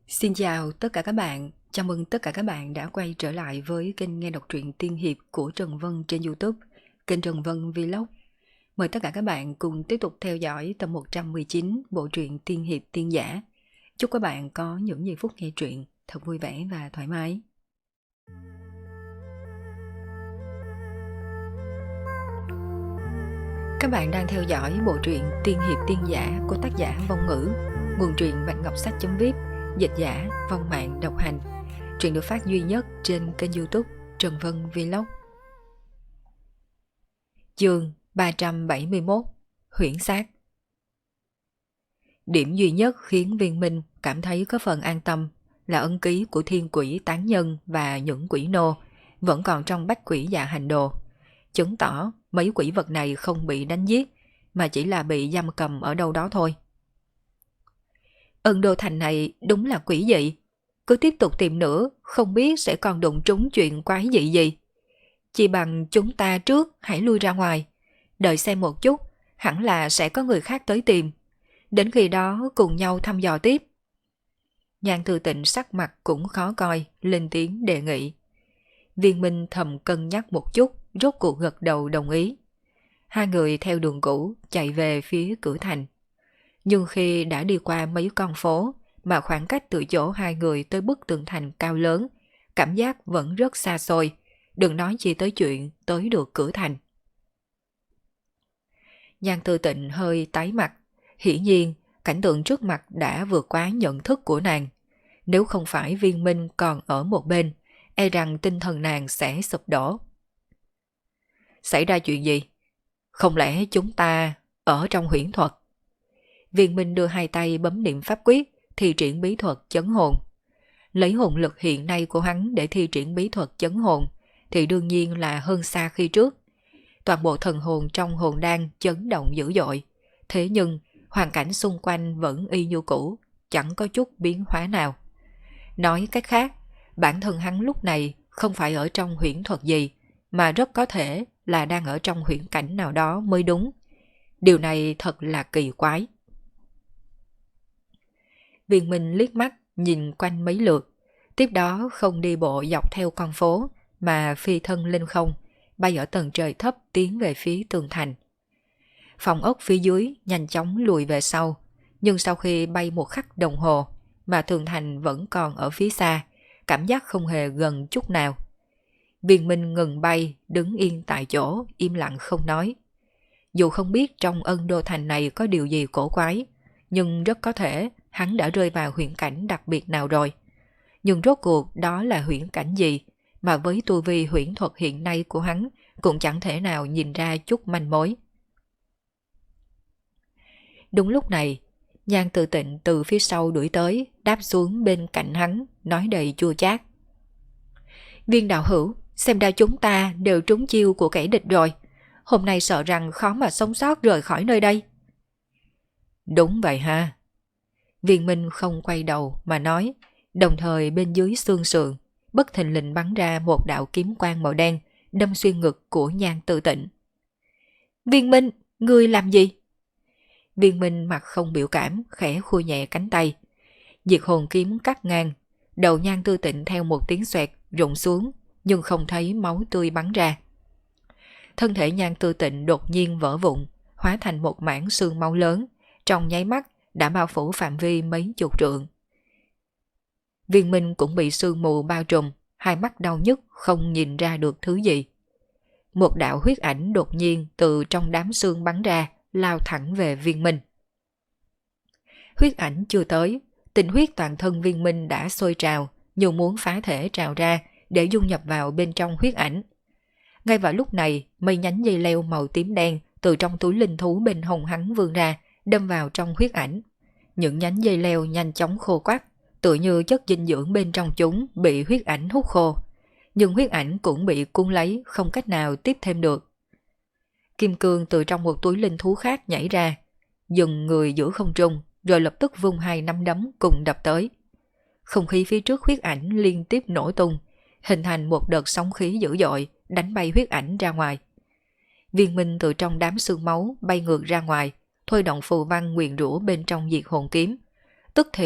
Xin chào tất cả các bạn, chào mừng tất cả các bạn đã quay trở lại với kênh nghe đọc truyện tiên hiệp của Trần Vân trên YouTube, kênh Trần Vân Vlog. Mời tất cả các bạn cùng tiếp tục theo dõi tập 119 bộ truyện tiên hiệp tiên giả. Chúc các bạn có những giây phút nghe truyện thật vui vẻ và thoải mái. Các bạn đang theo dõi bộ truyện tiên hiệp tiên giả của tác giả Vong Ngữ, nguồn truyện Bạch Ngọc Sách.vip, dịch giả Vong Mạng độc hành. Truyện được phát duy nhất trên kênh YouTube Trần Vân Vlog. Chương 371 Huyễn Sát. Điểm duy nhất khiến Viên Minh cảm thấy có phần an tâm là ấn ký của thiên quỷ tán nhân và những quỷ nô vẫn còn trong bách quỷ dạ hành đồ, chứng tỏ mấy quỷ vật này không bị đánh giết mà chỉ là bị giam cầm ở đâu đó thôi. Ân Đô Thành này đúng là quỷ dị, cứ tiếp tục tìm nữa không biết sẽ còn đụng trúng chuyện quái dị gì. Chỉ bằng chúng ta trước hãy lui ra ngoài, đợi xem một chút, hẳn là sẽ có người khác tới tìm. Đến khi đó cùng nhau thăm dò tiếp. Nhan Thư Tịnh sắc mặt cũng khó coi, lên tiếng đề nghị. Viên Minh thầm cân nhắc một chút, rốt cuộc gật đầu đồng ý. Hai người theo đường cũ chạy về phía cửa thành. Nhưng khi đã đi qua mấy con phố mà khoảng cách từ chỗ hai người tới bức tường thành cao lớn, cảm giác vẫn rất xa xôi, đừng nói chi tới chuyện tới được cửa thành. Nhan Tư Tịnh hơi tái mặt, hiển nhiên cảnh tượng trước mặt đã vượt quá nhận thức của nàng. Nếu không phải Viên Minh còn ở một bên, e rằng tinh thần nàng sẽ sụp đổ. Xảy ra chuyện gì? Không lẽ chúng ta ở trong huyễn thuật? Viên Minh đưa hai tay bấm niệm pháp quyết, thi triển bí thuật chấn hồn. Lấy hồn lực hiện nay của hắn để thi triển bí thuật chấn hồn thì đương nhiên là hơn xa khi trước. Toàn bộ thần hồn trong hồn đan chấn động dữ dội. Thế nhưng hoàn cảnh xung quanh vẫn y như cũ, chẳng có chút biến hóa nào. Nói cách khác, bản thân hắn lúc này không phải ở trong huyễn thuật gì, mà rất có thể là đang ở trong huyễn cảnh nào đó mới đúng. Điều này thật là kỳ quái. Viên Minh liếc mắt nhìn quanh mấy lượt, tiếp đó không đi bộ dọc theo con phố mà phi thân lên không, bay ở tầng trời thấp tiến về phía tường thành. Phòng ốc phía dưới nhanh chóng lùi về sau, nhưng sau khi bay một khắc đồng hồ mà tường thành vẫn còn ở phía xa, cảm giác không hề gần chút nào. Viên Minh ngừng bay, đứng yên tại chỗ, im lặng không nói. Dù không biết trong Ân Đô Thành này có điều gì cổ quái, nhưng rất có thể hắn đã rơi vào huyễn cảnh đặc biệt nào rồi. Nhưng rốt cuộc đó là huyễn cảnh gì mà với tu vi huyễn thuật hiện nay của hắn cũng chẳng thể nào nhìn ra chút manh mối. Đúng lúc này, Nhan Tự Tịnh từ phía sau đuổi tới, đáp xuống bên cạnh hắn, nói đầy chua chát. Viên đạo hữu, xem ra chúng ta đều trúng chiêu của kẻ địch rồi. Hôm nay sợ rằng khó mà sống sót rời khỏi nơi đây. Đúng vậy ha. Viên Minh không quay đầu mà nói, đồng thời bên dưới xương sườn, bất thình lình bắn ra một đạo kiếm quang màu đen, đâm xuyên ngực của Nhan Tự Tịnh. Viên Minh, ngươi làm gì? Viên Minh mặt không biểu cảm, khẽ khua nhẹ cánh tay. Diệt hồn kiếm cắt ngang, đầu Nhan Tư Tịnh theo một tiếng xoẹt rụng xuống, nhưng không thấy máu tươi bắn ra. Thân thể Nhan Tư Tịnh đột nhiên vỡ vụn, hóa thành một mảng xương máu lớn, trong nháy mắt đã bao phủ phạm vi mấy chục trượng. Viên Minh cũng bị sương mù bao trùm, hai mắt đau nhức không nhìn ra được thứ gì. Một đạo huyết ảnh đột nhiên từ trong đám sương bắn ra, lao thẳng về Viên Minh. Huyết ảnh chưa tới, tinh huyết toàn thân Viên Minh đã sôi trào, như muốn phá thể trào ra để dung nhập vào bên trong huyết ảnh. Ngay vào lúc này, mấy nhánh dây leo màu tím đen từ trong túi linh thú bên hông hắn vươn ra, đâm vào trong huyết ảnh. Những nhánh dây leo nhanh chóng khô quắt, tựa như chất dinh dưỡng bên trong chúng bị huyết ảnh hút khô. Nhưng huyết ảnh cũng bị cuốn lấy, không cách nào tiếp thêm được. Kim cương từ trong một túi linh thú khác nhảy ra, dừng người giữa không trung, rồi lập tức vung hai nắm đấm cùng đập tới. Không khí phía trước huyết ảnh liên tiếp nổ tung, hình thành một đợt sóng khí dữ dội, đánh bay huyết ảnh ra ngoài. Viên Minh từ trong đám sương máu bay ngược ra ngoài, thôi động phù văn nguyền rủa bên trong diệt hồn kiếm. Tức thì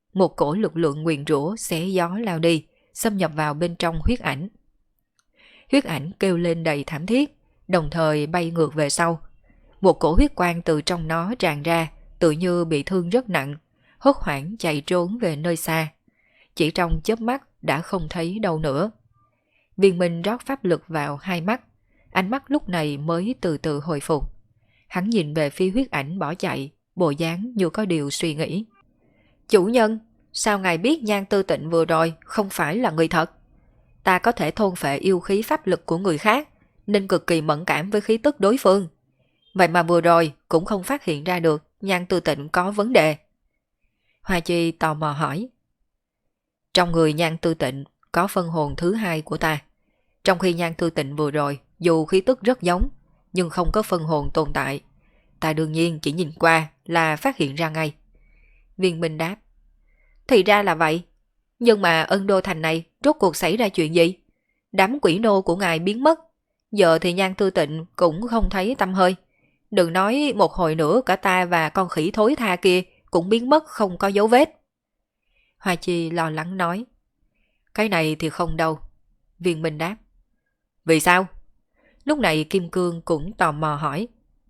một cổ lực lượng nguyền rủa xé gió lao đi, xâm nhập vào bên trong huyết ảnh. Huyết ảnh kêu lên đầy thảm thiết, đồng thời bay ngược về sau. Một cổ huyết quang từ trong nó tràn ra, tự như bị thương rất nặng, hốt hoảng chạy trốn về nơi xa. Chỉ trong chớp mắt đã không thấy đâu nữa. Viên Minh rót pháp lực vào hai mắt, ánh mắt lúc này mới từ từ hồi phục. Hắn nhìn về phía huyết ảnh bỏ chạy, bộ dáng như có điều suy nghĩ. Chủ nhân, sao ngài biết Nhan Tư Tịnh vừa rồi không phải là người thật? Ta có thể thôn phệ yêu khí pháp lực của người khác, nên cực kỳ mẫn cảm với khí tức đối phương. Vậy mà vừa rồi cũng không phát hiện ra được Nhan Tư Tịnh có vấn đề. Hoa Chi tò mò hỏi. Trong người Nhan Tư Tịnh có phân hồn thứ hai của ta. Trong khi Nhan Tư Tịnh vừa rồi dù khí tức rất giống, nhưng không có phân hồn tồn tại. Ta đương nhiên chỉ nhìn qua là phát hiện ra ngay. Viên Minh đáp. Thì ra là vậy. Nhưng mà Ân Đô Thành này rốt cuộc xảy ra chuyện gì? Đám quỷ nô của ngài biến mất. Giờ thì Nhan Tư Tịnh cũng không thấy tăm hơi. Đừng nói một hồi nữa cả ta và con khỉ thối tha kia cũng biến mất không có dấu vết. Hoa Chi lo lắng nói. Cái này thì không đâu. Viên Minh đáp. Vì sao? Lúc này Kim Cương cũng tò mò hỏi.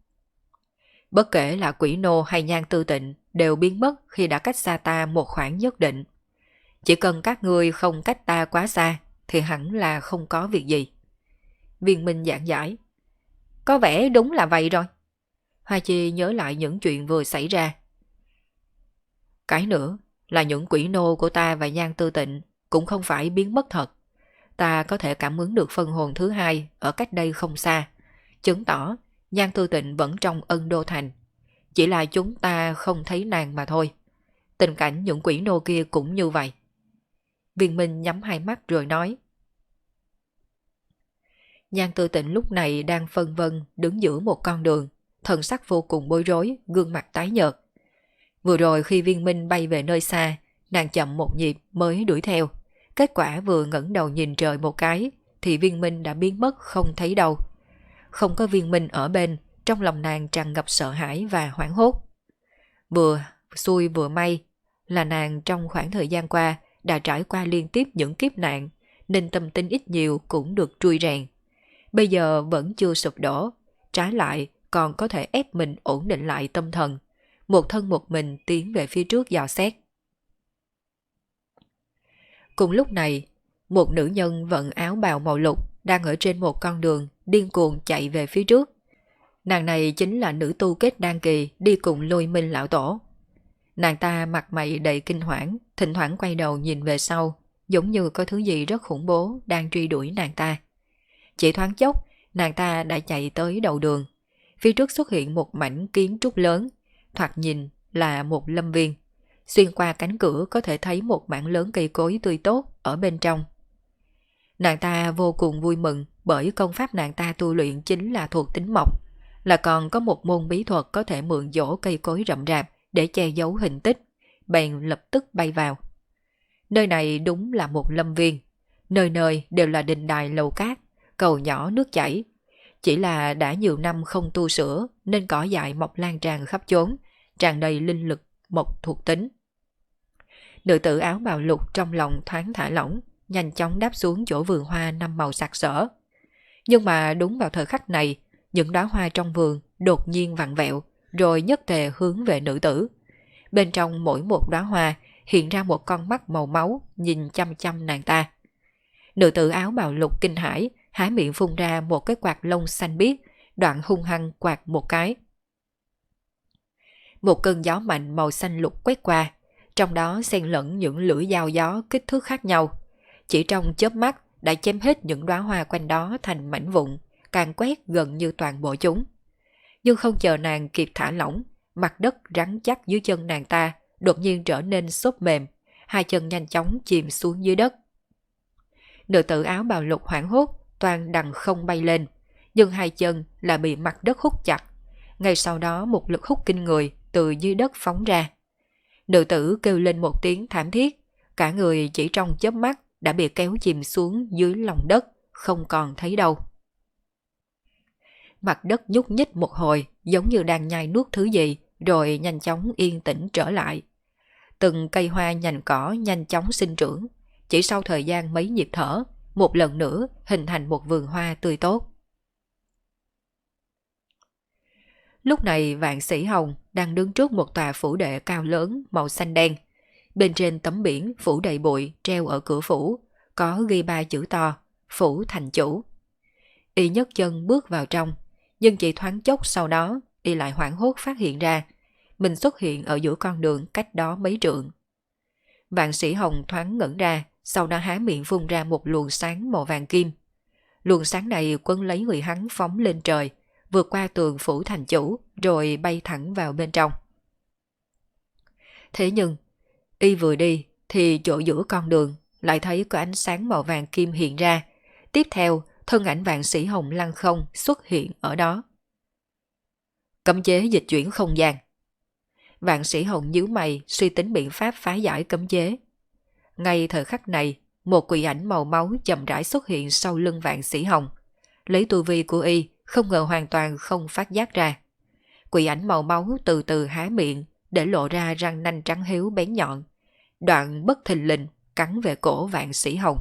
Bất kể là quỷ nô hay Nhan Tư Tịnh đều biến mất khi đã cách xa ta một khoảng nhất định. Chỉ cần các ngươi không cách ta quá xa thì hẳn là không có việc gì. Viên Minh giảng giải. Có vẻ đúng là vậy rồi. Hoa Chi nhớ lại những chuyện vừa xảy ra. Cái nữa là những quỷ nô của ta và Nhan Tư Tịnh cũng không phải biến mất thật. Ta có thể cảm ứng được phân hồn thứ hai ở cách đây không xa, chứng tỏ Nhan Tư Tịnh vẫn trong Ân Đô Thành. Chỉ là chúng ta không thấy nàng mà thôi. Tình cảnh những quỷ nô kia cũng như vậy. Viên Minh nhắm hai mắt rồi nói. Nhan Tư Tịnh lúc này đang phân vân đứng giữa một con đường, thần sắc vô cùng bối rối, gương mặt tái nhợt. Vừa rồi khi Viên Minh bay về nơi xa, nàng chậm một nhịp mới đuổi theo. Kết quả vừa ngẩng đầu nhìn trời một cái thì Viên Minh đã biến mất không thấy đâu. Không có Viên Minh ở bên, trong lòng nàng tràn ngập sợ hãi và hoảng hốt. Vừa xui vừa may là nàng trong khoảng thời gian qua đã trải qua liên tiếp những kiếp nạn, nên tâm tính ít nhiều cũng được trui rèn. Bây giờ vẫn chưa sụp đổ, trái lại còn có thể ép mình ổn định lại tâm thần, một thân một mình tiến về phía trước dò xét. Cùng lúc này, một nữ nhân vận áo bào màu lục đang ở trên một con đường điên cuồng chạy về phía trước. Nàng này chính là nữ tu kết đan kỳ đi cùng Lôi Minh lão tổ. Nàng ta mặt mày đầy kinh hoảng, thỉnh thoảng quay đầu nhìn về sau, giống như có thứ gì rất khủng bố đang truy đuổi nàng ta. Chỉ thoáng chốc, nàng ta đã chạy tới đầu đường. Phía trước xuất hiện một mảnh kiến trúc lớn, thoạt nhìn là một lâm viên. Xuyên qua cánh cửa có thể thấy một mảng lớn cây cối tươi tốt ở bên trong. Nàng ta vô cùng vui mừng bởi công pháp nàng ta tu luyện chính là thuộc tính mộc, là còn có một môn bí thuật có thể mượn dỗ cây cối rậm rạp để che giấu hình tích, bèn lập tức bay vào. Nơi này đúng là một lâm viên, nơi nơi đều là đình đài lầu cát, cầu nhỏ nước chảy. Chỉ là đã nhiều năm không tu sửa nên cỏ dại mọc lan tràn khắp chốn, tràn đầy linh lực mộc thuộc tính. Nữ tử áo bào lục trong lòng thoáng thả lỏng, nhanh chóng đáp xuống chỗ vườn hoa năm màu sặc sỡ. Nhưng mà đúng vào thời khắc này, những đóa hoa trong vườn đột nhiên vặn vẹo, rồi nhất tề hướng về nữ tử. Bên trong mỗi một đóa hoa hiện ra một con mắt màu máu nhìn chăm chăm nàng ta. Nữ tử áo bào lục kinh hãi, há miệng phun ra một cái quạt lông xanh biếc, đoạn hung hăng quạt một cái. Một cơn gió mạnh màu xanh lục quét qua, trong đó xen lẫn những lưỡi dao gió kích thước khác nhau. Chỉ trong chớp mắt đã chém hết những đóa hoa quanh đó thành mảnh vụn, càng quét gần như toàn bộ chúng. Nhưng không chờ nàng kịp thả lỏng, mặt đất rắn chắc dưới chân nàng ta đột nhiên trở nên xốp mềm, hai chân nhanh chóng chìm xuống dưới đất. Nữ tử áo bào lục hoảng hốt, toàn đằng không bay lên, nhưng hai chân là bị mặt đất hút chặt. Ngay sau đó một lực hút kinh người từ dưới đất phóng ra. Nữ tử kêu lên một tiếng thảm thiết, cả người chỉ trong chớp mắt đã bị kéo chìm xuống dưới lòng đất, không còn thấy đâu. Mặt đất nhúc nhích một hồi, giống như đang nhai nuốt thứ gì, rồi nhanh chóng yên tĩnh trở lại. từng cây hoa nhành cỏ nhanh chóng sinh trưởng, chỉ sau thời gian mấy nhịp thở, một lần nữa hình thành một vườn hoa tươi tốt. Lúc này Vạn Sĩ Hồng đang đứng trước một tòa phủ đệ cao lớn màu xanh đen. Bên trên tấm biển phủ đầy bụi treo ở cửa phủ, có ghi 3 chữ to, phủ thành chủ. Y nhấc chân bước vào trong, nhưng chỉ thoáng chốc sau đó, Y lại hoảng hốt phát hiện ra, mình xuất hiện ở giữa con đường cách đó mấy trượng. Vạn Sĩ Hồng thoáng ngẩn ra, sau đó há miệng phun ra một luồng sáng màu vàng kim. Luồng sáng này quấn lấy người hắn phóng lên trời, vượt qua tường phủ thành chủ, rồi bay thẳng vào bên trong. Thế nhưng, Y vừa đi, thì chỗ giữa con đường lại thấy có ánh sáng màu vàng kim hiện ra. Tiếp theo, thân ảnh Vạn Sĩ Hồng lăng không xuất hiện ở đó. Cấm chế dịch chuyển không gian. Vạn Sĩ Hồng nhíu mày suy tính biện pháp phá giải cấm chế. Ngay thời khắc này, một quỷ ảnh màu máu chậm rãi xuất hiện sau lưng Vạn Sĩ Hồng. Lấy tu vi của Y, không ngờ hoàn toàn không phát giác ra. Quỷ ảnh màu máu từ từ há miệng để lộ ra răng nanh trắng hiếu bén nhọn. Đoạn bất thình lình cắn về cổ Vạn Sĩ Hồng.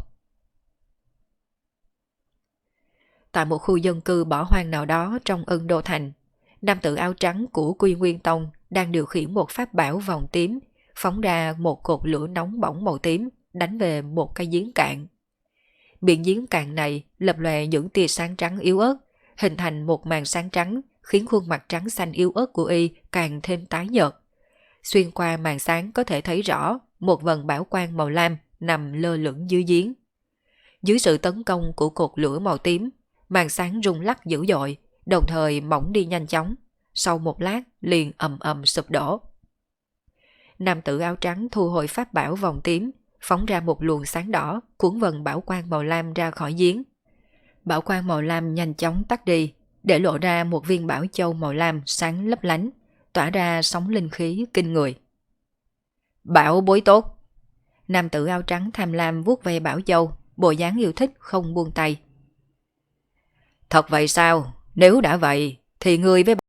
Tại một khu dân cư bỏ hoang nào đó trong Ân Đô Thành, nam tử áo trắng của Quy Nguyên Tông đang điều khiển một pháp bảo vòng tím, phóng ra một cột lửa nóng bỏng màu tím, đánh về một cái giếng cạn. Miệng giếng cạn này lập lòe những tia sáng trắng yếu ớt, hình thành một màn sáng trắng, khiến khuôn mặt trắng xanh yếu ớt của Y càng thêm tái nhợt. Xuyên qua màn sáng có thể thấy rõ một vần bảo quang màu lam nằm lơ lửng dưới giếng. Dưới sự tấn công của cột lửa màu tím, màn sáng rung lắc dữ dội, đồng thời mỏng đi nhanh chóng. Sau một lát liền ầm ầm sụp đổ. Nam tử áo trắng thu hồi pháp bảo vòng tím, phóng ra một luồng sáng đỏ, cuốn vần bảo quang màu lam ra khỏi giếng. Bảo quang màu lam nhanh chóng tắt đi, để lộ ra một viên bảo châu màu lam sáng lấp lánh, tỏa ra sóng linh khí kinh người. Bảo bối tốt. Nam tử áo trắng tham lam vuốt ve bảo châu, bộ dáng yêu thích không buông tay. Thật vậy sao? Nếu đã vậy, thì ngươi với...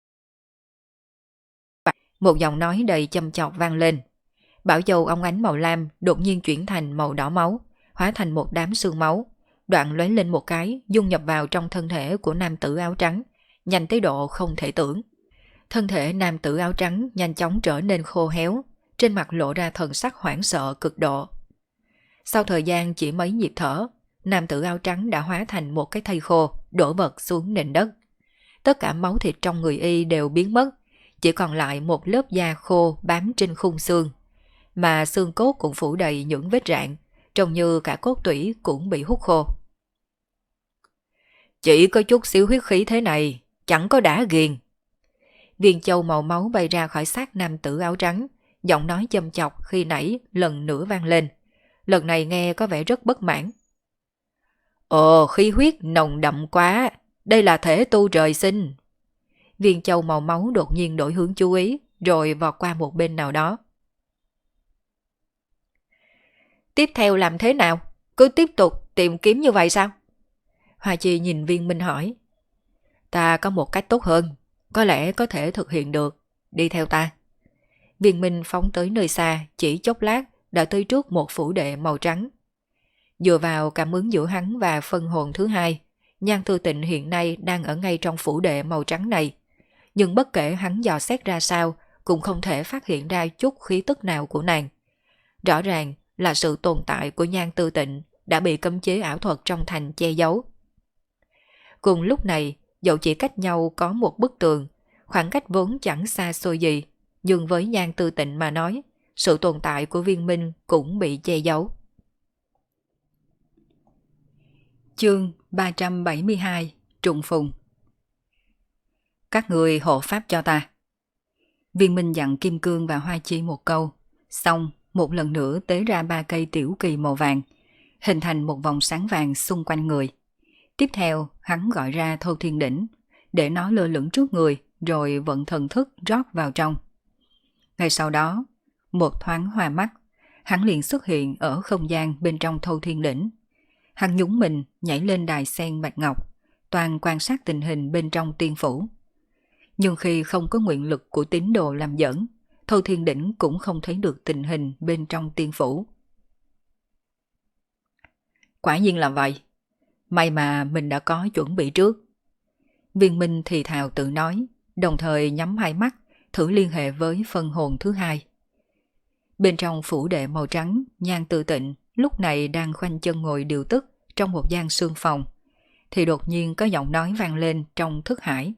Một giọng nói đầy châm chọc vang lên. Bảo châu óng ánh màu lam đột nhiên chuyển thành màu đỏ máu, hóa thành một đám sương máu, đoạn lóe lên một cái, dung nhập vào trong thân thể của nam tử áo trắng, nhanh tới độ không thể tưởng. Thân thể nam tử áo trắng nhanh chóng trở nên khô héo, trên mặt lộ ra thần sắc hoảng sợ cực độ. Sau thời gian chỉ mấy nhịp thở, nam tử áo trắng đã hóa thành một cái thây khô, đổ vật xuống nền đất. Tất cả máu thịt trong người Y đều biến mất, chỉ còn lại một lớp da khô bám trên khung xương, mà xương cốt cũng phủ đầy những vết rạn, trông như cả cốt tủy cũng bị hút khô. Chỉ có chút xíu huyết khí thế này, chẳng có đã ghiền. Viên châu màu máu bay ra khỏi xác nam tử áo trắng, giọng nói châm chọc khi nãy lần nữa vang lên. Lần này nghe có vẻ rất bất mãn. Ồ, khí huyết nồng đậm quá, đây là thể tu trời sinh. Viên châu màu máu đột nhiên đổi hướng chú ý, rồi vọt qua một bên nào đó. Tiếp theo làm thế nào? Cứ tiếp tục tìm kiếm như vậy sao? Hoa Chi nhìn Viên Minh hỏi. Ta có một cách tốt hơn, có lẽ có thể thực hiện được, đi theo ta. Viên Minh phóng tới nơi xa, chỉ chốc lát đã tới trước một phủ đệ màu trắng. Dựa vào cảm ứng giữa hắn và phân hồn thứ hai, Nhan Thư Tịnh hiện nay đang ở ngay trong phủ đệ màu trắng này. Nhưng bất kể hắn dò xét ra sao, cũng không thể phát hiện ra chút khí tức nào của nàng. Rõ ràng là sự tồn tại của Nhan Thư Tịnh đã bị cấm chế ảo thuật trong thành che giấu. Cùng lúc này, dẫu chỉ cách nhau có một bức tường, khoảng cách vốn chẳng xa xôi gì, nhưng với Nhan Thư Tịnh mà nói, sự tồn tại của Viên Minh cũng bị che giấu. Chương 372 Trùng Phùng. Các người hộ pháp cho ta. Viên Minh dặn Kim Cương và Hoa Chi một câu, xong một lần nữa tế ra 3 cây tiểu kỳ màu vàng, hình thành một vòng sáng vàng xung quanh người. Tiếp theo hắn gọi ra Thâu Thiên Đỉnh, để nó lơ lửng trước người, rồi vận thần thức rót vào trong. Ngay sau đó, một thoáng hoa mắt, hắn liền xuất hiện ở không gian bên trong Thâu Thiên Đỉnh. Hắn nhún mình nhảy lên đài sen bạch ngọc, toàn quan sát tình hình bên trong tiên phủ. Nhưng khi không có nguyện lực của tín đồ làm dẫn, Thâu Thiên Đỉnh cũng không thấy được tình hình bên trong tiên phủ. Quả nhiên là vậy. May mà mình đã có chuẩn bị trước. Viên Minh thì thào tự nói, đồng thời nhắm hai mắt, thử liên hệ với phân hồn thứ hai. Bên trong phủ đệ màu trắng, Nhan Tư Tịnh lúc này đang khoanh chân ngồi điều tức trong một gian sương phòng, thì đột nhiên có giọng nói vang lên trong thức hải.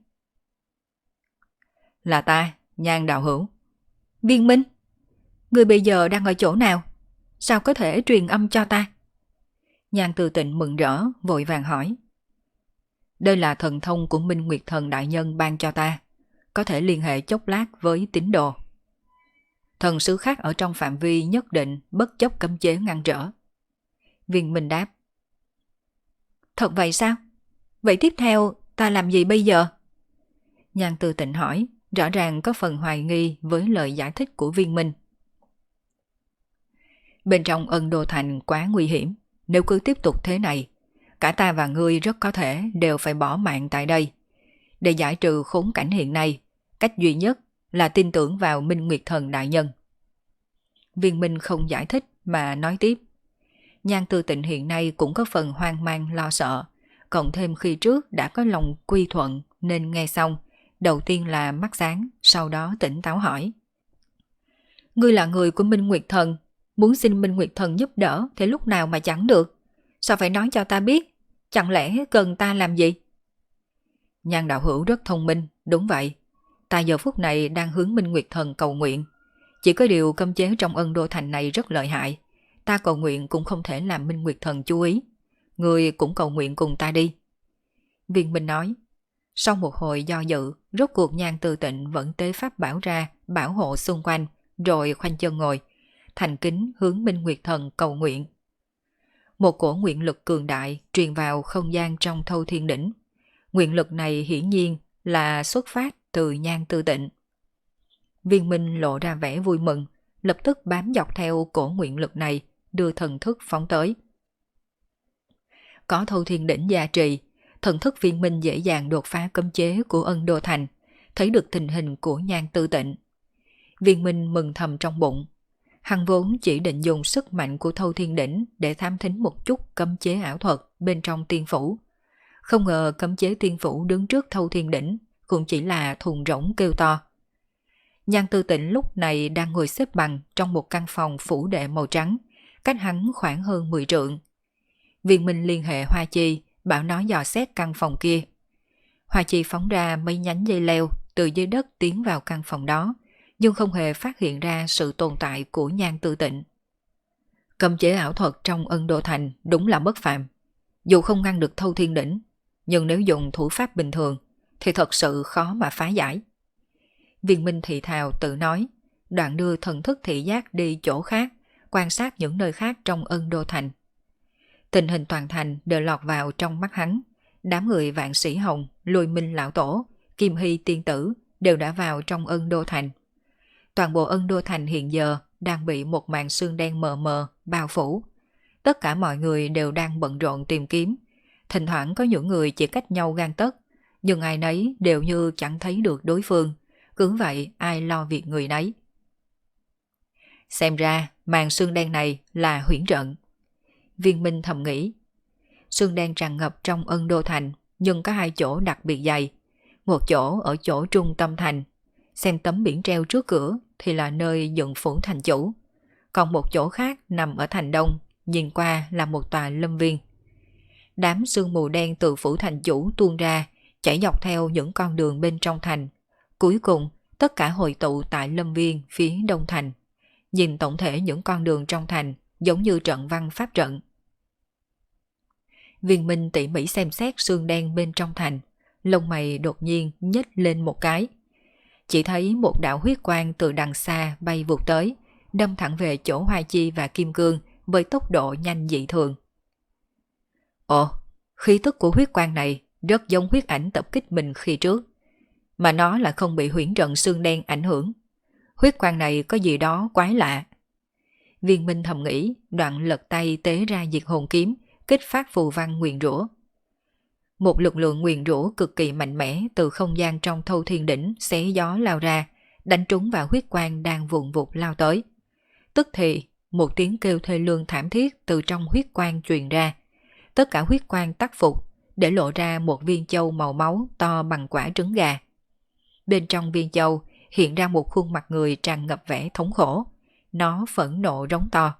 Là ta, Nhan đạo hữu. Viên Minh, người bây giờ đang ở chỗ nào? Sao có thể truyền âm cho ta? Nhan Tư Tịnh mừng rỡ, vội vàng hỏi. Đây là thần thông của Minh Nguyệt Thần Đại Nhân ban cho ta, có thể liên hệ chốc lát với tín đồ. Thần sứ khác ở trong phạm vi nhất định bất chấp cấm chế ngăn trở. Viên Minh đáp. Thật vậy sao? Vậy tiếp theo ta làm gì bây giờ? Nhan Tư Tịnh hỏi, rõ ràng có phần hoài nghi với lời giải thích của Viên Minh. Bên trong Ân Đô Thành quá nguy hiểm, nếu cứ tiếp tục thế này, cả ta và ngươi rất có thể đều phải bỏ mạng tại đây. Để giải trừ khốn cảnh hiện nay, cách duy nhất là tin tưởng vào Minh Nguyệt Thần Đại Nhân. Viên Minh không giải thích mà nói tiếp. Nhan Tư Tịnh hiện nay cũng có phần hoang mang lo sợ, cộng thêm khi trước đã có lòng quy thuận nên nghe xong, đầu tiên là mắt sáng, sau đó tỉnh táo hỏi. Ngươi là người của Minh Nguyệt Thần, muốn xin Minh Nguyệt Thần giúp đỡ thì lúc nào mà chẳng được. Sao phải nói cho ta biết? Chẳng lẽ cần ta làm gì? Nhan đạo hữu rất thông minh, đúng vậy. Ta giờ phút này đang hướng Minh Nguyệt Thần cầu nguyện. Chỉ có điều cấm chế trong Ân Đô Thành này rất lợi hại. Ta cầu nguyện cũng không thể làm Minh Nguyệt Thần chú ý. Người cũng cầu nguyện cùng ta đi. Viên Minh nói. Sau một hồi do dự, rốt cuộc Nhan Tư Tịnh vẫn tế pháp bảo ra, bảo hộ xung quanh, rồi khoanh chân ngồi, thành kính hướng Minh Nguyệt Thần cầu nguyện. Một cổ nguyện lực cường đại truyền vào không gian trong Thâu Thiên Đỉnh. Nguyện lực này hiển nhiên là xuất phát từ Nhan Tư Tịnh. Viên Minh lộ ra vẻ vui mừng, lập tức bám dọc theo cổ nguyện lực này, đưa thần thức phóng tới. Có Thâu Thiên Đỉnh gia trì, thần thức Viên Minh dễ dàng đột phá cấm chế của Ân Đô Thành, thấy được tình hình của Nhan Tư Tịnh. Viên Minh mừng thầm trong bụng. Hắn vốn chỉ định dùng sức mạnh của Thâu Thiên Đỉnh để tham thính một chút cấm chế ảo thuật bên trong tiên phủ. Không ngờ cấm chế tiên phủ đứng trước Thâu Thiên Đỉnh cũng chỉ là thùng rỗng kêu to. Nhan Tư Tịnh lúc này đang ngồi xếp bằng trong một căn phòng phủ đệ màu trắng, cách hắn khoảng hơn 10 trượng. Viên Minh liên hệ Hoa Chi, bảo nó dò xét căn phòng kia. Hoa Chi phóng ra mấy nhánh dây leo từ dưới đất tiến vào căn phòng đó, nhưng không hề phát hiện ra sự tồn tại của Nhan Tư Tịnh. Cấm chế ảo thuật trong Ân Đô Thành đúng là bất phàm. Dù không ngăn được Thâu Thiên Đỉnh, nhưng nếu dùng thủ pháp bình thường thì thật sự khó mà phá giải. Viên Minh thì thào tự nói, đoạn đưa thần thức thị giác đi chỗ khác, quan sát những nơi khác trong Ân Đô Thành. Tình hình toàn thành đều lọt vào trong mắt hắn. Đám người Vạn Sĩ Hồng, Lôi Minh Lão Tổ, Kim Hy Tiên Tử đều đã vào trong Ân Đô Thành. Toàn bộ Ân Đô Thành hiện giờ đang bị một màn sương đen mờ mờ bao phủ. Tất cả mọi người đều đang bận rộn tìm kiếm. Thỉnh thoảng có những người chỉ cách nhau gang tấc, nhưng ai nấy đều như chẳng thấy được đối phương. Cứ vậy ai lo việc người nấy. Xem ra màn sương đen này là huyễn trận. Viên Minh thầm nghĩ. Sương đen tràn ngập trong Ân Đô Thành, nhưng có hai chỗ đặc biệt dày. Một chỗ ở chỗ trung tâm thành, xem tấm biển treo trước cửa thì là nơi dựng phủ thành chủ. Còn một chỗ khác nằm ở thành đông, nhìn qua là một tòa lâm viên. Đám sương mù đen từ phủ thành chủ tuôn ra, chảy dọc theo những con đường bên trong thành. Cuối cùng, tất cả hội tụ tại lâm viên phía đông thành. Nhìn tổng thể những con đường trong thành giống như trận văn pháp trận. Viên Minh tỉ mỉ xem xét sương đen bên trong thành, lông mày đột nhiên nhếch lên một cái. Chỉ thấy một đạo huyết quang từ đằng xa bay vụt tới, đâm thẳng về chỗ Hoa Chi và Kim Cương với tốc độ nhanh dị thường. Ồ, khí tức của huyết quang này rất giống huyết ảnh tập kích mình khi trước, mà nó là không bị huyễn trận sương đen ảnh hưởng. Huyết quang này có gì đó quái lạ. Viên Minh thầm nghĩ, đoạn lật tay tế ra diệt hồn kiếm, kích phát phù văn nguyền rủa. Một lực lượng nguyền rủa cực kỳ mạnh mẽ từ không gian trong Thâu Thiên Đỉnh xé gió lao ra, đánh trúng vào huyết quang đang vụn vụt lao tới. Tức thì, một tiếng kêu thê lương thảm thiết từ trong huyết quang truyền ra. Tất cả huyết quang tắt phục, để lộ ra một viên châu màu máu to bằng quả trứng gà. Bên trong viên châu hiện ra một khuôn mặt người tràn ngập vẻ thống khổ. Nó phẫn nộ rống to.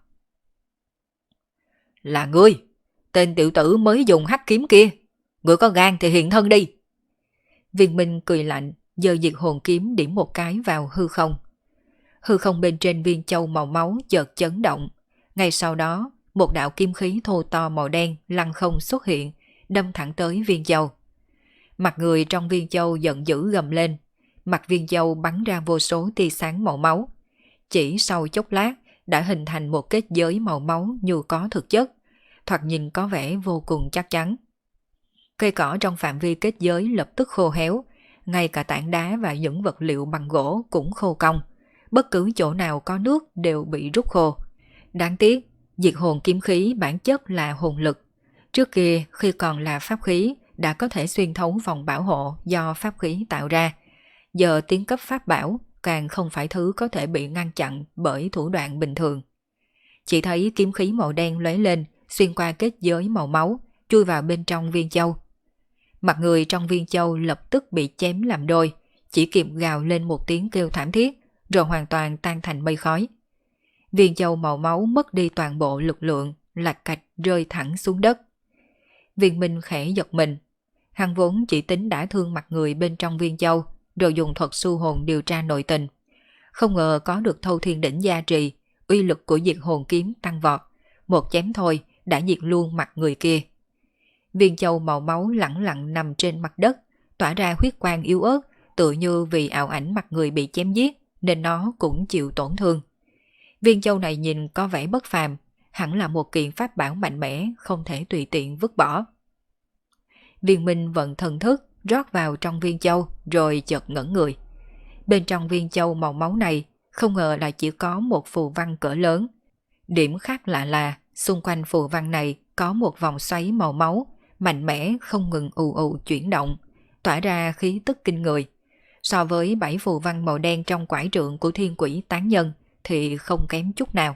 Là ngươi, tên tiểu tử mới dùng hắc kiếm kia. Ngươi có gan thì hiện thân đi. Viên Minh cười lạnh, giơ diệt hồn kiếm điểm một cái vào hư không. Hư không bên trên viên châu màu máu chợt chấn động. Ngay sau đó, một đạo kim khí thô to màu đen lăng không xuất hiện, đâm thẳng tới viên châu. Mặt người trong viên châu giận dữ gầm lên. Mặt viên châu bắn ra vô số tia sáng màu máu. Chỉ sau chốc lát đã hình thành một kết giới màu máu như có thực chất, thoạt nhìn có vẻ vô cùng chắc chắn. Cây cỏ trong phạm vi kết giới lập tức khô héo, ngay cả tảng đá và những vật liệu bằng gỗ cũng khô cong. Bất cứ chỗ nào có nước đều bị rút khô. Đáng tiếc, diệt hồn kiếm khí bản chất là hồn lực. Trước kia khi còn là pháp khí đã có thể xuyên thấu vòng bảo hộ do pháp khí tạo ra. Giờ tiến cấp pháp bảo càng không phải thứ có thể bị ngăn chặn bởi thủ đoạn bình thường. Chỉ thấy kiếm khí màu đen lóe lên, xuyên qua kết giới màu máu, chui vào bên trong viên châu. Mặt người trong viên châu lập tức bị chém làm đôi, chỉ kịp gào lên một tiếng kêu thảm thiết, rồi hoàn toàn tan thành mây khói. Viên châu màu máu mất đi toàn bộ lực lượng, lạch cạch rơi thẳng xuống đất. Viên Minh khẽ giật mình. Hắn vốn chỉ tính đã thương mặt người bên trong viên châu, rồi dùng thuật su hồn điều tra nội tình. Không ngờ có được Thâu Thiên Đỉnh gia trì, uy lực của diệt hồn kiếm tăng vọt. Một chém thôi đã diệt luôn mặt người kia. Viên châu màu máu lẳng lặng nằm trên mặt đất, tỏa ra huyết quang yếu ớt, tựa như vì ảo ảnh mặt người bị chém giết, nên nó cũng chịu tổn thương. Viên châu này nhìn có vẻ bất phàm, hẳn là một kiện pháp bảo mạnh mẽ, không thể tùy tiện vứt bỏ. Viên Minh vận thần thức, rót vào trong viên châu, rồi chợt ngẩn người. Bên trong viên châu màu máu này, không ngờ là chỉ có một phù văn cỡ lớn. Điểm khác lạ là, xung quanh phù văn này có một vòng xoáy màu máu, mạnh mẽ không ngừng ù ù chuyển động, tỏa ra khí tức kinh người. So với 7 phù văn màu đen trong quải trượng của thiên quỷ tán nhân thì không kém chút nào.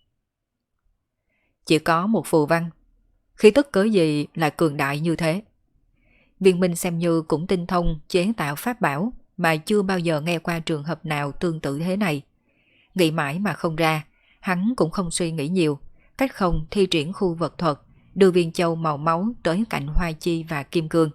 Chỉ có một phù văn, khí tức cỡ gì lại cường đại như thế? Viên Minh xem như cũng tinh thông chế tạo pháp bảo mà chưa bao giờ nghe qua trường hợp nào tương tự thế này. Nghĩ mãi mà không ra, hắn cũng không suy nghĩ nhiều, cách không thi triển khu vật thuật, đưa viên châu màu máu tới cạnh Hoa Chi và Kim Cương.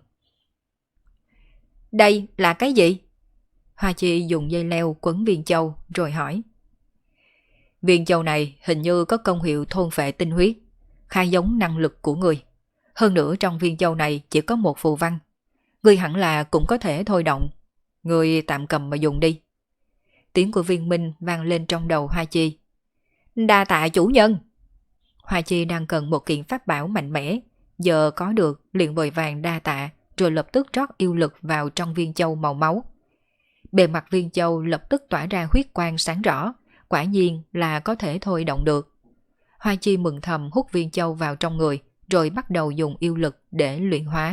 Đây là cái gì? Hoa Chi dùng dây leo quấn viên châu rồi hỏi. Viên châu này hình như có công hiệu thôn phệ tinh huyết, khá giống năng lực của người. Hơn nữa trong viên châu này chỉ có một phù văn. Người hẳn là cũng có thể thôi động. Người tạm cầm mà dùng đi. Tiếng của Viên Minh vang lên trong đầu Hoa Chi. Đa tạ chủ nhân. Hoa Chi đang cần một kiện pháp bảo mạnh mẽ. Giờ có được liền vội vàng đa tạ, rồi lập tức rót yêu lực vào trong viên châu màu máu. Bề mặt viên châu lập tức tỏa ra huyết quang sáng rõ. Quả nhiên là có thể thôi động được. Hoa Chi mừng thầm hút viên châu vào trong người, rồi bắt đầu dùng yêu lực để luyện hóa.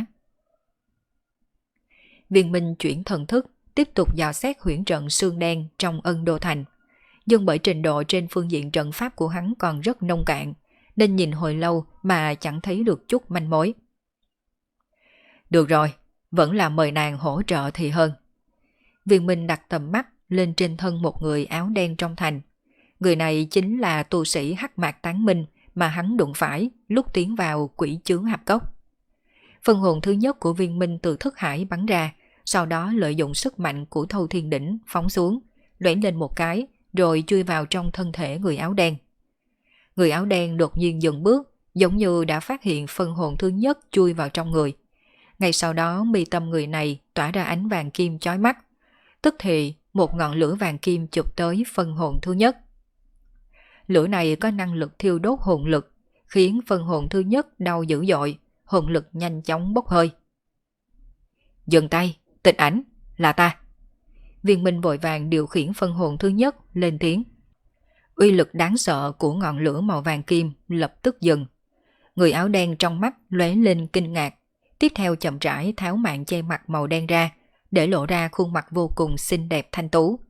Viên Minh chuyển thần thức, tiếp tục dò xét huyễn trận xương đen trong Ân Đô Thành. Nhưng bởi trình độ trên phương diện trận pháp của hắn còn rất nông cạn, nên nhìn hồi lâu mà chẳng thấy được chút manh mối. Được rồi, vẫn là mời nàng hỗ trợ thì hơn. Viên Minh đặt tầm mắt lên trên thân một người áo đen trong thành. Người này chính là tu sĩ Hắc Mạc Tán Minh mà hắn đụng phải lúc tiến vào quỷ chướng hạp cốc. Phân hồn thứ nhất của Viên Minh từ thức hải bắn ra, sau đó lợi dụng sức mạnh của Thâu Thiên Đỉnh phóng xuống, loãng lên một cái, rồi chui vào trong thân thể người áo đen. Người áo đen đột nhiên dừng bước, giống như đã phát hiện phân hồn thứ nhất chui vào trong người. Ngay sau đó mi tâm người này tỏa ra ánh vàng kim chói mắt. Tức thì một ngọn lửa vàng kim chụp tới phân hồn thứ nhất. Lửa này có năng lực thiêu đốt hồn lực, khiến phân hồn thứ nhất đau dữ dội, hồn lực nhanh chóng bốc hơi. Dừng tay, tịch ảnh, là ta. Viên Minh vội vàng điều khiển phân hồn thứ nhất lên tiếng. Uy lực đáng sợ của ngọn lửa màu vàng kim lập tức dừng. Người áo đen trong mắt lóe lên kinh ngạc, tiếp theo chậm rãi tháo màn che mặt màu đen ra, để lộ ra khuôn mặt vô cùng xinh đẹp thanh tú.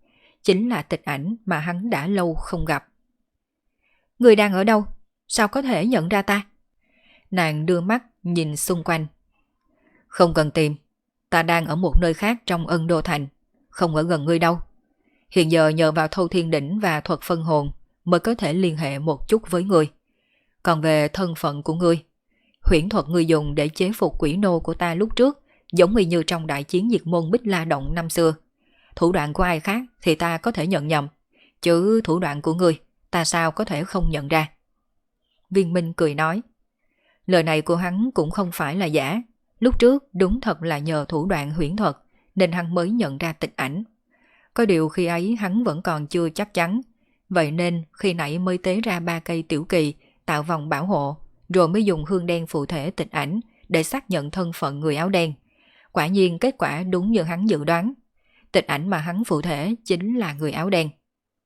chính là Tịch Ảnh mà hắn đã lâu không gặp. Người đang ở đâu? Sao có thể nhận ra ta? Nàng đưa mắt nhìn xung quanh. Không cần tìm, ta đang ở một nơi khác trong Ân Đô Thành, không ở gần ngươi đâu. Hiện giờ nhờ vào Thâu Thiên Đỉnh và thuật phân hồn mới có thể liên hệ một chút với ngươi. Còn về thân phận của ngươi, huyễn thuật ngươi dùng để chế phục quỷ nô của ta lúc trước giống như trong đại chiến diệt môn Bích La Động năm xưa. Thủ đoạn của ai khác thì ta có thể nhận nhầm, chứ thủ đoạn của ngươi ta sao có thể không nhận ra. Viên Minh cười nói. Lời này của hắn cũng không phải là giả. Lúc trước đúng thật là nhờ thủ đoạn huyễn thuật nên hắn mới nhận ra Tịch Ảnh. Có điều khi ấy hắn vẫn còn chưa chắc chắn, vậy nên khi nãy mới tế ra 3 cây tiểu kỳ tạo vòng bảo hộ, rồi mới dùng hương đen phụ thể Tịch Ảnh để xác nhận thân phận người áo đen. Quả nhiên kết quả đúng như hắn dự đoán. Tịch Ảnh mà hắn phụ thể chính là người áo đen.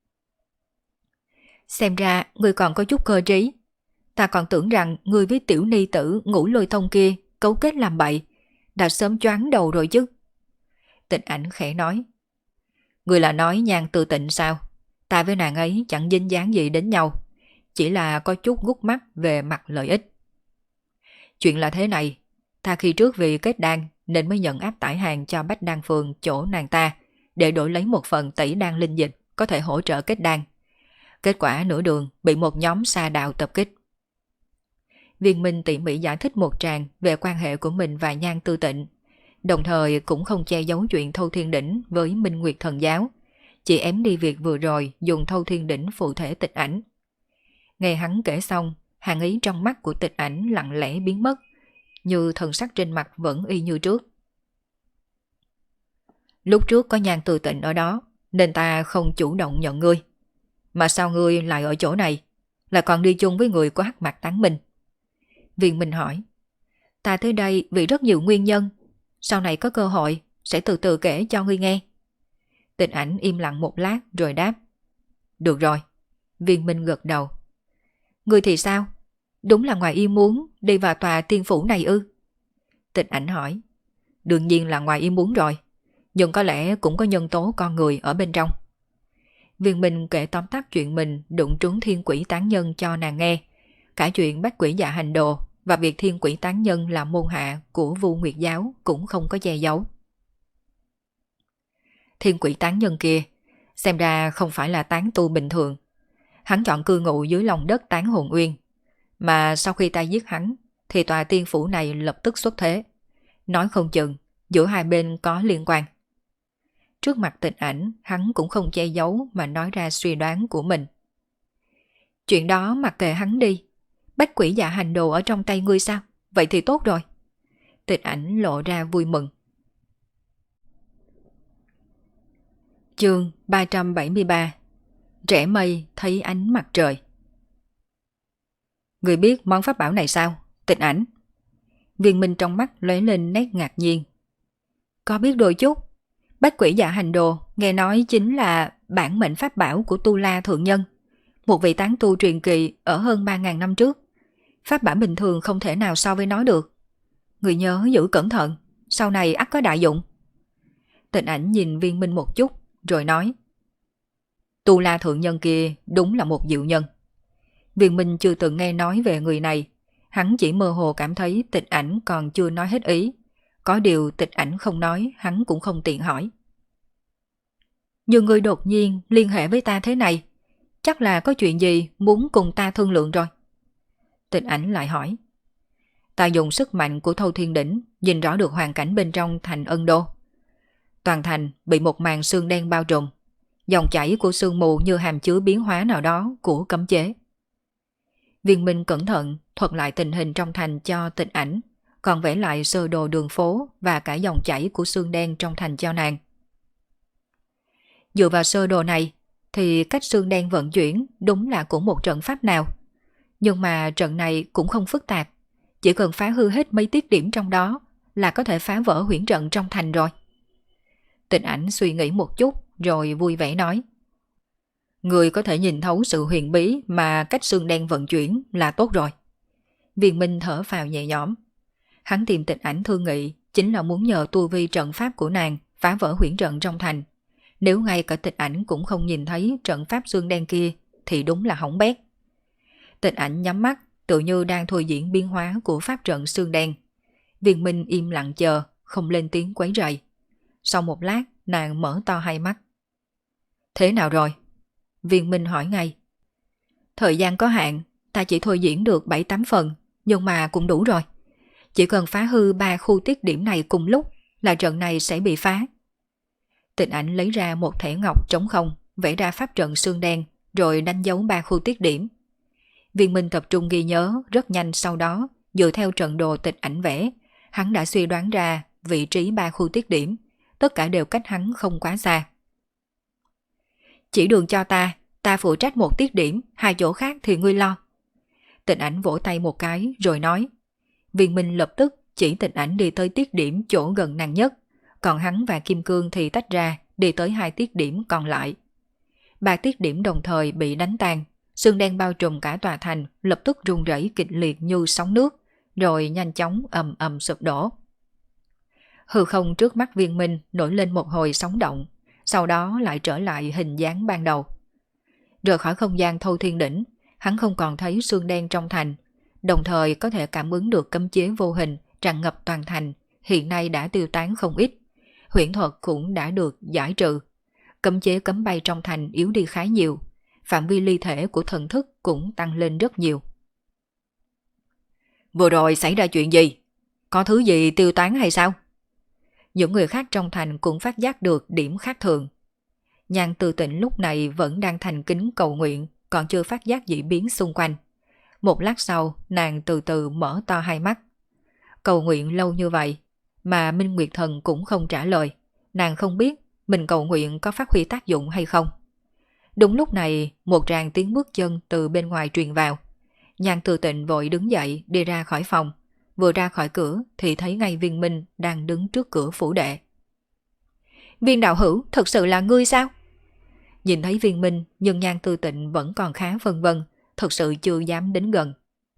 Xem ra ngươi còn có chút cơ trí. Ta còn tưởng rằng ngươi với tiểu ni tử Ngũ Lôi Thông kia cấu kết làm bậy, đã sớm choáng đầu rồi chứ. Tịch Ảnh khẽ nói. Ngươi là nói Nhan Tư Tịnh sao? Ta với nàng ấy chẳng dính dáng gì đến nhau, chỉ là có chút gút mắt về mặt lợi ích. Chuyện là thế này, ta khi trước vì kết đan nên mới nhận áp tải hàng cho Bách Đan Phường chỗ nàng ta, để đổi lấy một phần tỷ đan linh dịch có thể hỗ trợ kết đan. Kết quả nửa đường bị một nhóm sa đạo tập kích. Viên Minh tỉ mỉ giải thích một tràng về quan hệ của mình và Nhan Tư Tịnh, đồng thời cũng không che giấu chuyện Thâu Thiên Đỉnh với Minh Nguyệt Thần Giáo, chỉ ém đi việc vừa rồi dùng Thâu Thiên Đỉnh phụ thể Tịch Ảnh. Nghe hắn kể xong, hàng ý trong mắt của Tịch Ảnh lặng lẽ biến mất, như thần sắc trên mặt vẫn y như trước. Lúc trước có Nhan Tư Tịnh ở đó nên ta không chủ động nhận ngươi. Mà sao ngươi lại ở chỗ này, là còn đi chung với người của Hắc Mạc Tán Minh? Viên Minh hỏi. Ta tới đây vì rất nhiều nguyên nhân, sau này có cơ hội sẽ từ từ kể cho ngươi nghe. Tịch Ảnh im lặng một lát rồi đáp. Được rồi. Viên Minh gật đầu. Ngươi thì sao? Đúng là ngoài ý muốn đi vào tòa tiên phủ này ư? Tịch Ảnh hỏi. Đương nhiên là ngoài ý muốn rồi, nhưng có lẽ cũng có nhân tố con người ở bên trong. Viên Minh kể tóm tắt chuyện mình đụng trúng thiên quỷ tán nhân cho nàng nghe, cả chuyện bắt quỷ dạ hành đồ và việc thiên quỷ tán nhân là môn hạ của Vu Nguyệt Giáo cũng không có che giấu. Thiên quỷ tán nhân kia xem ra không phải là tán tu bình thường. Hắn chọn cư ngụ dưới lòng đất Tán Hồn Uyên, mà sau khi ta giết hắn thì tòa tiên phủ này lập tức xuất thế. Nói không chừng giữa hai bên có liên quan. Trước mặt Tịch Ảnh, hắn cũng không che giấu mà nói ra suy đoán của mình. Chuyện đó mặc kệ hắn đi. Bách quỷ dạ hành đồ ở trong tay ngươi sao? Vậy thì tốt rồi. Tịch Ảnh lộ ra vui mừng. Chương 373. Rẽ mây thấy ánh mặt trời. Người biết món pháp bảo này sao? Tịch Ảnh. Viên Minh trong mắt lóe lên nét ngạc nhiên. Có biết đôi chút. Bách quỷ dạ hành đồ nghe nói chính là bản mệnh pháp bảo của Tu La Thượng Nhân, một vị tán tu truyền kỳ ở hơn 3.000 năm trước. Pháp bảo bình thường không thể nào so với nó được. Người nhớ giữ cẩn thận, sau này ắt có đại dụng. Tịch Ảnh nhìn Viên Minh một chút rồi nói. Tu La Thượng Nhân kia đúng là một diệu nhân. Viên Minh chưa từng nghe nói về người này, hắn chỉ mơ hồ cảm thấy Tịch Ảnh còn chưa nói hết ý. Có điều Tịch Ảnh không nói, hắn cũng không tiện hỏi. Nhưng ngươi đột nhiên liên hệ với ta thế này, chắc là có chuyện gì muốn cùng ta thương lượng rồi. Tịch Ảnh lại hỏi. Ta dùng sức mạnh của Thâu Thiên Đỉnh nhìn rõ được hoàn cảnh bên trong thành Ân Đô. Toàn thành bị một màn sương đen bao trùm, dòng chảy của sương mù như hàm chứa biến hóa nào đó của cấm chế. Viên Minh cẩn thận thuật lại tình hình trong thành cho Tịch Ảnh, còn vẽ lại sơ đồ đường phố và cả dòng chảy của sương đen trong thành cho nàng. Dựa vào sơ đồ này thì cách sương đen vận chuyển đúng là của một trận pháp nào. Nhưng mà trận này cũng không phức tạp, chỉ cần phá hư hết mấy tiết điểm trong đó là có thể phá vỡ huyễn trận trong thành rồi. Tịch Ảnh suy nghĩ một chút rồi vui vẻ nói. Người có thể nhìn thấu sự huyền bí mà cách sương đen vận chuyển là tốt rồi. Viên Minh thở phào nhẹ nhõm. Hắn tìm Tịch Ảnh thương nghị chính là muốn nhờ tu vi trận pháp của nàng phá vỡ huyễn trận trong thành. Nếu ngay cả Tịch Ảnh cũng không nhìn thấy trận pháp xương đen kia thì đúng là hỏng bét. Tịch Ảnh nhắm mắt, tự như đang thôi diễn biến hóa của pháp trận xương đen. Viên Minh im lặng chờ, không lên tiếng quấy rầy. Sau một lát, nàng mở to hai mắt. Thế nào rồi? Viên Minh hỏi ngay. Thời gian có hạn, ta chỉ thôi diễn được 7-8 phần, nhưng mà cũng đủ rồi. Chỉ cần phá hư 3 khu tiết điểm này cùng lúc là trận này sẽ bị phá. Tịch Ảnh lấy ra một thẻ ngọc trống không, vẽ ra pháp trận xương đen, rồi đánh dấu 3 khu tiết điểm. Viên Minh tập trung ghi nhớ, rất nhanh sau đó, dựa theo trận đồ Tịch Ảnh vẽ, hắn đã suy đoán ra vị trí 3 khu tiết điểm, tất cả đều cách hắn không quá xa. Chỉ đường cho ta phụ trách một tiết điểm, 2 chỗ khác thì ngươi lo. Tịch Ảnh vỗ tay một cái rồi nói. Viên Minh lập tức chỉ Tịch Ảnh đi tới tiết điểm chỗ gần nàng nhất, còn hắn và Kim Cương thì tách ra đi tới 2 tiết điểm còn lại. 3 tiết điểm đồng thời bị đánh tan, sương đen bao trùm cả tòa thành lập tức rung rẩy kịch liệt như sóng nước, rồi nhanh chóng ầm ầm sụp đổ. Hư không trước mắt Viên Minh nổi lên một hồi sóng động, sau đó lại trở lại hình dáng ban đầu. Rời khỏi không gian Thâu Thiên Đỉnh, hắn không còn thấy sương đen trong thành, đồng thời có thể cảm ứng được cấm chế vô hình tràn ngập toàn thành, hiện nay đã tiêu tán không ít. Huyễn thuật cũng đã được giải trừ. Cấm chế cấm bay trong thành yếu đi khá nhiều, phạm vi ly thể của thần thức cũng tăng lên rất nhiều. Vừa rồi xảy ra chuyện gì? Có thứ gì tiêu tán hay sao? Những người khác trong thành cũng phát giác được điểm khác thường. Nhan Tư Tịnh lúc này vẫn đang thành kính cầu nguyện, còn chưa phát giác dị biến xung quanh. Một lát sau, nàng từ từ mở to hai mắt. Cầu nguyện lâu như vậy, mà Minh Nguyệt Thần cũng không trả lời. Nàng không biết mình cầu nguyện có phát huy tác dụng hay không. Đúng lúc này, một tràng tiếng bước chân từ bên ngoài truyền vào. Nhan Tư Tịnh vội đứng dậy đi ra khỏi phòng. Vừa ra khỏi cửa thì thấy ngay Viên Minh đang đứng trước cửa phủ đệ. Viên đạo hữu, thật sự là ngươi sao? Nhìn thấy Viên Minh nhưng Nhan Tư Tịnh vẫn còn khá vân vân, thật sự chưa dám đến gần.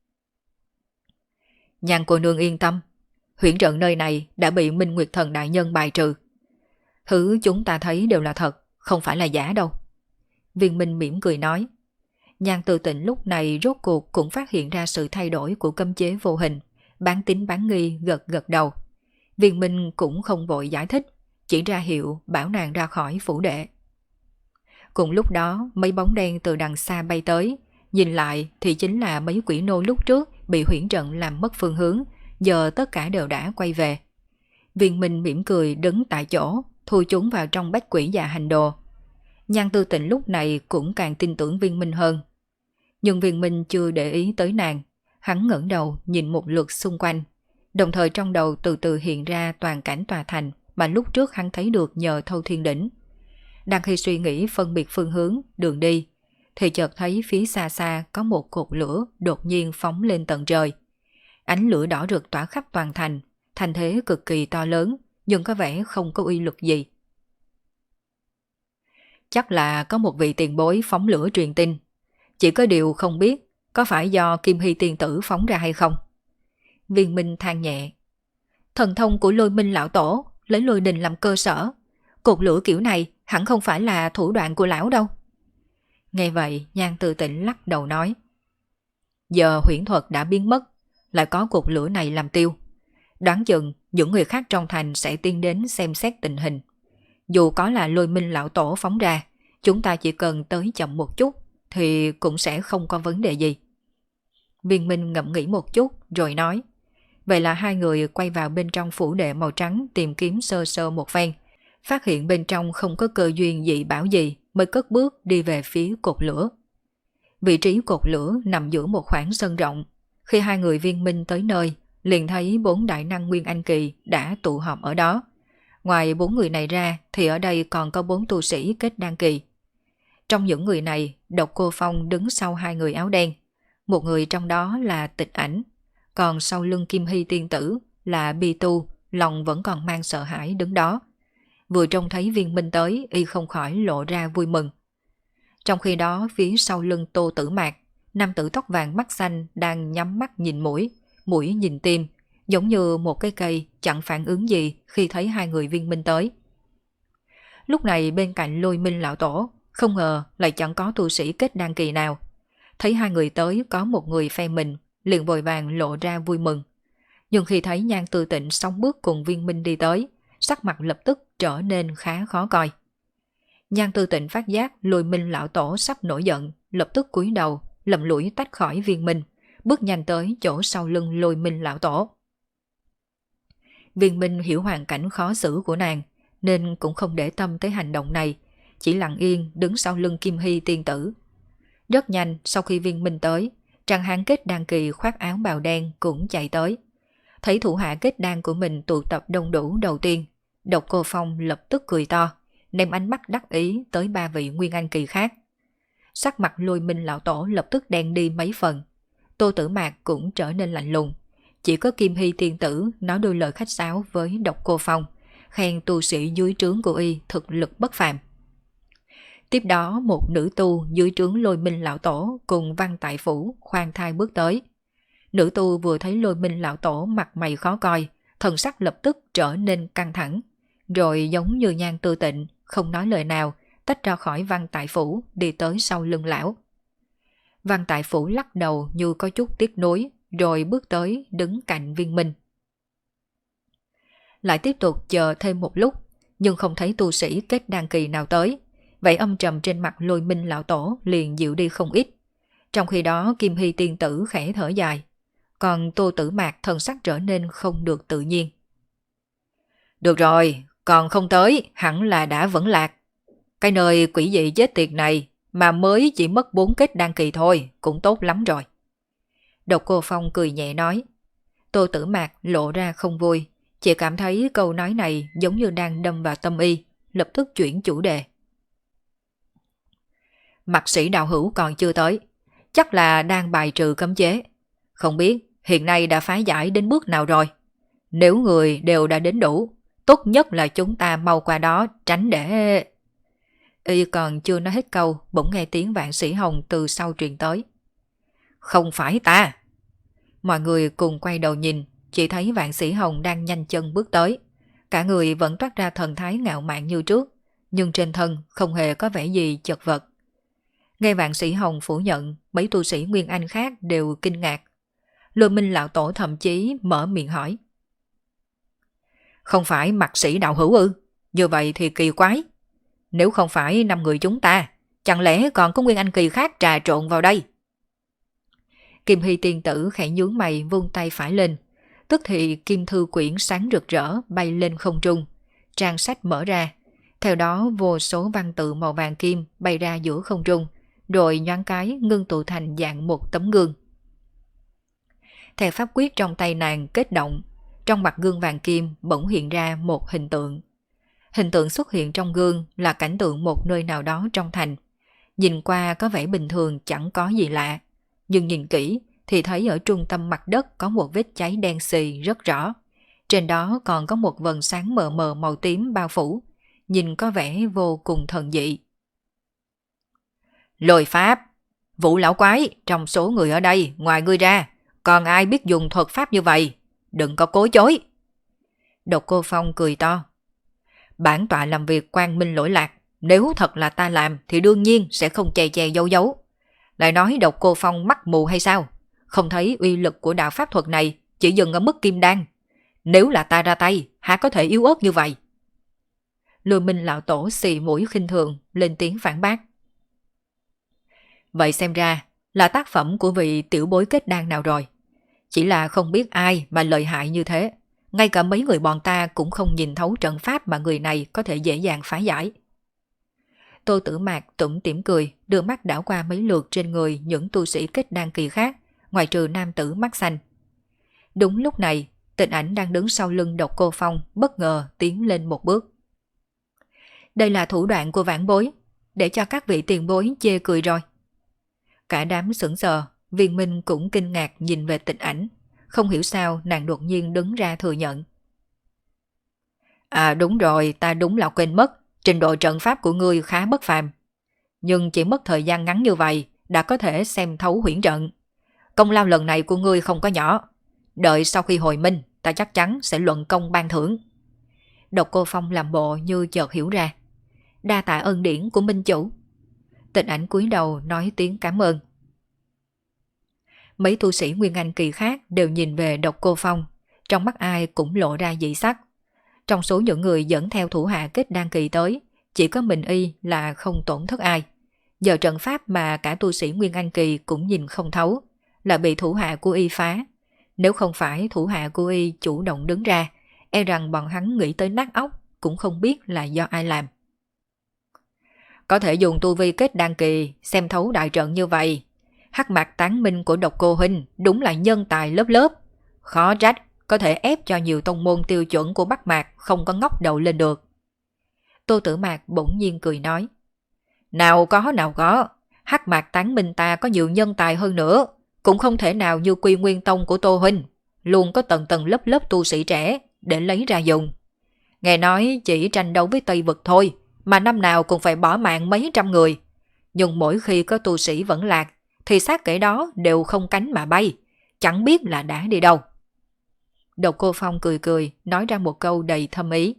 Nhan cô nương yên tâm, huyễn trận nơi này đã bị Minh Nguyệt Thần đại nhân bài trừ. Thứ chúng ta thấy đều là thật, không phải là giả đâu. Viên Minh mỉm cười nói. Nhan Tư Tịnh lúc này rốt cuộc cũng phát hiện ra sự thay đổi của cấm chế vô hình, bán tín bán nghi gật gật đầu. Viên Minh cũng không vội giải thích, chỉ ra hiệu bảo nàng ra khỏi phủ đệ. Cùng lúc đó mấy bóng đen từ đằng xa bay tới, nhìn lại thì chính là mấy quỷ nô lúc trước bị huyễn trận làm mất phương hướng, giờ tất cả đều đã quay về. Viên Minh mỉm cười đứng tại chỗ, thu chúng vào trong bách quỷ già hành đồ. Nhan Tư Tịnh lúc này cũng càng tin tưởng Viên Minh hơn. Nhưng Viên Minh chưa để ý tới nàng, hắn ngẩng đầu nhìn một lượt xung quanh, đồng thời trong đầu từ từ hiện ra toàn cảnh tòa thành mà lúc trước hắn thấy được nhờ Thâu Thiên Đỉnh. Đang khi suy nghĩ phân biệt phương hướng, đường đi, thì chợt thấy phía xa xa có một cột lửa đột nhiên phóng lên tận trời. Ánh lửa đỏ rực tỏa khắp toàn thành, thành thế cực kỳ to lớn, nhưng có vẻ không có uy lực gì. Chắc là có một vị tiền bối phóng lửa truyền tin. Chỉ có điều không biết có phải do Kim Hy tiên tử phóng ra hay không. Viên Minh than nhẹ. Thần thông của Lôi Minh lão tổ lấy lôi đình làm cơ sở. Cột lửa kiểu này hẳn không phải là thủ đoạn của lão đâu. Nghe vậy Nhan Tư Tịnh lắc đầu nói. Giờ huyễn thuật đã biến mất, lại có cột lửa này làm tiêu. Đoán chừng những người khác trong thành sẽ tiến đến xem xét tình hình. Dù có là Lôi Minh lão tổ phóng ra, chúng ta chỉ cần tới chậm một chút thì cũng sẽ không có vấn đề gì. Viên Minh ngẫm nghĩ một chút rồi nói. Vậy là hai người quay vào bên trong phủ đệ màu trắng tìm kiếm sơ sơ một phen, phát hiện bên trong không có cơ duyên dị bảo gì mới cất bước đi về phía cột lửa. Vị trí cột lửa nằm giữa một khoảng sân rộng. Khi hai người Viên Minh tới nơi, liền thấy 4 đại năng Nguyên Anh Kỳ đã tụ họp ở đó. Ngoài 4 người này ra thì ở đây còn có 4 tu sĩ kết đan kỳ. Trong những người này, Độc Cô Phong đứng sau hai người áo đen. Một người trong đó là Tịch Ảnh, còn sau lưng Kim Hy tiên tử là Bi Tu, lòng vẫn còn mang sợ hãi đứng đó. Vừa trông thấy Viên Minh tới, y không khỏi lộ ra vui mừng. Trong khi đó, phía sau lưng Tô Tử Mạc, nam tử tóc vàng mắt xanh đang nhắm mắt nhìn mũi, mũi nhìn tim, giống như một cái cây chẳng phản ứng gì khi thấy hai người Viên Minh tới. Lúc này bên cạnh Lôi Minh lão tổ, không ngờ lại chẳng có tu sĩ kết đan kỳ nào. Thấy hai người tới có một người phe mình, liền vội vàng lộ ra vui mừng. Nhưng khi thấy Nhan Tư Tịnh sóng bước cùng Viên Minh đi tới, sắc mặt lập tức trở nên khá khó coi. Nhan Tư Tịnh phát giác Lôi Minh lão tổ sắp nổi giận, lập tức cúi đầu, lầm lũi tách khỏi Viên Minh, bước nhanh tới chỗ sau lưng Lôi Minh lão tổ. Viên Minh hiểu hoàn cảnh khó xử của nàng, nên cũng không để tâm tới hành động này, chỉ lặng yên đứng sau lưng Kim Hy tiên tử. Rất nhanh sau khi Viên Minh tới, Trang Hán kết đan kỳ khoác áo bào đen cũng chạy tới. Thấy thủ hạ kết đan của mình tụ tập đông đủ đầu tiên, Độc Cô Phong lập tức cười to, đem ánh mắt đắc ý tới ba vị Nguyên Anh kỳ khác. Sắc mặt Lôi Minh lão tổ lập tức đen đi mấy phần. Tô Tử Mạc cũng trở nên lạnh lùng. Chỉ có Kim Hy tiên tử nói đôi lời khách sáo với Độc Cô Phong, khen tu sĩ dưới trướng của y thực lực bất phàm. Tiếp đó một nữ tu dưới trướng Lôi Minh lão tổ cùng Văn Tại Phủ khoan thai bước tới. Nữ tu vừa thấy Lôi Minh lão tổ mặt mày khó coi, thần sắc lập tức trở nên căng thẳng, rồi giống như Nhan Tư Tịnh không nói lời nào, tách ra khỏi Văn Tại Phủ đi tới sau lưng lão. Văn Tại Phủ lắc đầu như có chút tiếc nuối, rồi bước tới đứng cạnh Viên Minh. Lại tiếp tục chờ thêm một lúc, nhưng không thấy tu sĩ kết đan kỳ nào tới, vậy âm trầm trên mặt Lôi Minh lão tổ liền dịu đi không ít. Trong khi đó Kim Hy tiên tử khẽ thở dài, còn Tô Tử Mạc thần sắc trở nên không được tự nhiên. Được rồi, còn không tới, hẳn là đã vẫn lạc. Cái nơi quỷ dị chết tiệt này mà mới chỉ mất 4 kết đan kỳ thôi, cũng tốt lắm rồi. Độc Cô Phong cười nhẹ nói. Tô Tử Mạc lộ ra không vui, chỉ cảm thấy câu nói này giống như đang đâm vào tâm y, lập tức chuyển chủ đề. Mạc sĩ đạo hữu còn chưa tới, chắc là đang bài trừ cấm chế. Không biết hiện nay đã phá giải đến bước nào rồi. Nếu người đều đã đến đủ, tốt nhất là chúng ta mau qua đó tránh để... Y còn chưa nói hết câu, bỗng nghe tiếng Vạn Sĩ Hồng từ sau truyền tới. Không phải ta. Mọi người cùng quay đầu nhìn, chỉ thấy Vạn Sĩ Hồng đang nhanh chân bước tới. Cả người vẫn toát ra thần thái ngạo mạn như trước, nhưng trên thân không hề có vẻ gì chật vật. Nghe Vạn Sĩ Hồng phủ nhận, mấy tu sĩ Nguyên Anh khác đều kinh ngạc. Lôi Minh lão tổ thậm chí mở miệng hỏi. Không phải Mạc sĩ đạo hữu ư? Như vậy thì kỳ quái. Nếu không phải 5 người chúng ta, chẳng lẽ còn có Nguyên Anh kỳ khác trà trộn vào đây? Kim Hy tiên tử khẽ nhướng mày vung tay phải lên. Tức thì kim thư quyển sáng rực rỡ bay lên không trung. Trang sách mở ra. Theo đó vô số văn tự màu vàng kim bay ra giữa không trung, rồi nhoáng cái ngưng tụ thành dạng một tấm gương. Theo pháp quyết trong tay nàng kết động, trong mặt gương vàng kim bỗng hiện ra một hình tượng. Hình tượng xuất hiện trong gương là cảnh tượng một nơi nào đó trong thành. Nhìn qua có vẻ bình thường chẳng có gì lạ, nhưng nhìn kỹ thì thấy ở trung tâm mặt đất có một vết cháy đen xì rất rõ. Trên đó còn có một vầng sáng mờ mờ màu tím bao phủ, nhìn có vẻ vô cùng thần dị. Lôi pháp, Vũ lão quái, trong số người ở đây ngoài ngươi ra, còn ai biết dùng thuật pháp như vậy? Đừng có cố chối. Độc Cô Phong cười to. Bản tọa làm việc quang minh lỗi lạc, nếu thật là ta làm thì đương nhiên sẽ không che che giấu giấu. Lại nói Độc Cô Phong mắt mù hay sao? Không thấy uy lực của đạo pháp thuật này chỉ dừng ở mức kim đan. Nếu là ta ra tay, há có thể yếu ớt như vậy? Lôi Minh lão tổ xì mũi khinh thường, lên tiếng phản bác. Vậy xem ra là tác phẩm của vị tiểu bối kết đan nào rồi. Chỉ là không biết ai mà lợi hại như thế. Ngay cả mấy người bọn ta cũng không nhìn thấu trận pháp mà người này có thể dễ dàng phá giải. Tô Tử Mạc tủm tỉm cười, đưa mắt đảo qua mấy lượt trên người những tu sĩ kết đan kỳ khác, ngoại trừ nam tử mắt xanh. Đúng lúc này, Tịnh Ảnh đang đứng sau lưng Độc Cô Phong bất ngờ tiến lên một bước. Đây là thủ đoạn của vãn bối, để cho các vị tiền bối chê cười rồi. Cả đám sững sờ, Viên Minh cũng kinh ngạc nhìn về Tịnh Ảnh. Không hiểu sao nàng đột nhiên đứng ra thừa nhận. À đúng rồi, ta đúng là quên mất, trình độ trận pháp của ngươi khá bất phàm. Nhưng chỉ mất thời gian ngắn như vậy đã có thể xem thấu huyễn trận. Công lao lần này của ngươi không có nhỏ. Đợi sau khi hồi minh, ta chắc chắn sẽ luận công ban thưởng. Độc Cô Phong làm bộ như chợt hiểu ra. Đa tạ ân điển của minh chủ. Tịnh Ảnh cúi đầu nói tiếng cảm ơn. Mấy tu sĩ Nguyên Anh kỳ khác đều nhìn về Độc Cô Phong, trong mắt ai cũng lộ ra dị sắc. Trong số những người dẫn theo thủ hạ kết đan kỳ tới, chỉ có mình y là không tổn thất ai. Giờ trận pháp mà cả tu sĩ Nguyên Anh kỳ cũng nhìn không thấu, là bị thủ hạ của y phá. Nếu không phải thủ hạ của y chủ động đứng ra, e rằng bọn hắn nghĩ tới nát óc cũng không biết là do ai làm. Có thể dùng tu vi kết đan kỳ xem thấu đại trận như vậy. Hắc Mạc Tán Minh của Độc Cô huynh đúng là nhân tài lớp lớp. Khó trách có thể ép cho nhiều tông môn tiêu chuẩn của Bắc Mạc không có ngóc đầu lên được. Tô Tử Mạc bỗng nhiên cười nói. Nào có, Hắc Mạc Tán Minh ta có nhiều nhân tài hơn nữa, cũng không thể nào như Quy Nguyên Tông của Tô huynh, luôn có tầng tầng lớp lớp tu sĩ trẻ để lấy ra dùng. Nghe nói chỉ tranh đấu với Tây Vực thôi, mà năm nào cũng phải bỏ mạng mấy trăm người. Nhưng mỗi khi có tu sĩ vẫn lạc, thì xác kẻ đó đều không cánh mà bay, chẳng biết là đã đi đâu. Độc Cô Phong cười cười, nói ra một câu đầy thâm ý.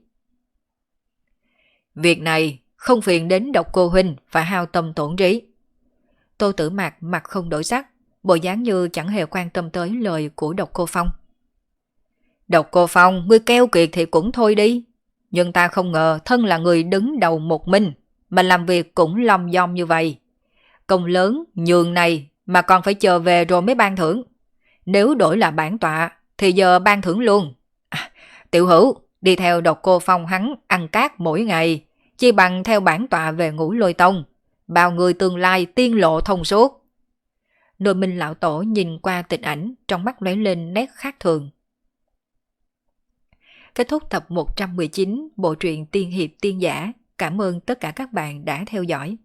Việc này không phiền đến Độc Cô huynh phải hao tâm tổn trí. Tô Tử Mạc mặt không đổi sắc, bộ dáng như chẳng hề quan tâm tới lời của Độc Cô Phong. Độc Cô Phong, ngươi keo kiệt thì cũng thôi đi. Nhưng ta không ngờ thân là người đứng đầu một mình, mà làm việc cũng long dong như vậy. Công lớn nhường này mà còn phải chờ về rồi mới ban thưởng. Nếu đổi là bản tọa thì giờ ban thưởng luôn. Tiểu Hữu, đi theo Độc Cô Phong hắn ăn cát mỗi ngày, chi bằng theo bản tọa về Ngũ Lôi Tông. Bao người tương lai tiên lộ thông suốt. Nội Minh lão tổ nhìn qua Tịnh Ảnh, trong mắt lóe lên nét khác thường. Kết thúc tập 119 bộ truyện Tiên Hiệp Tiên Giả. Cảm ơn tất cả các bạn đã theo dõi.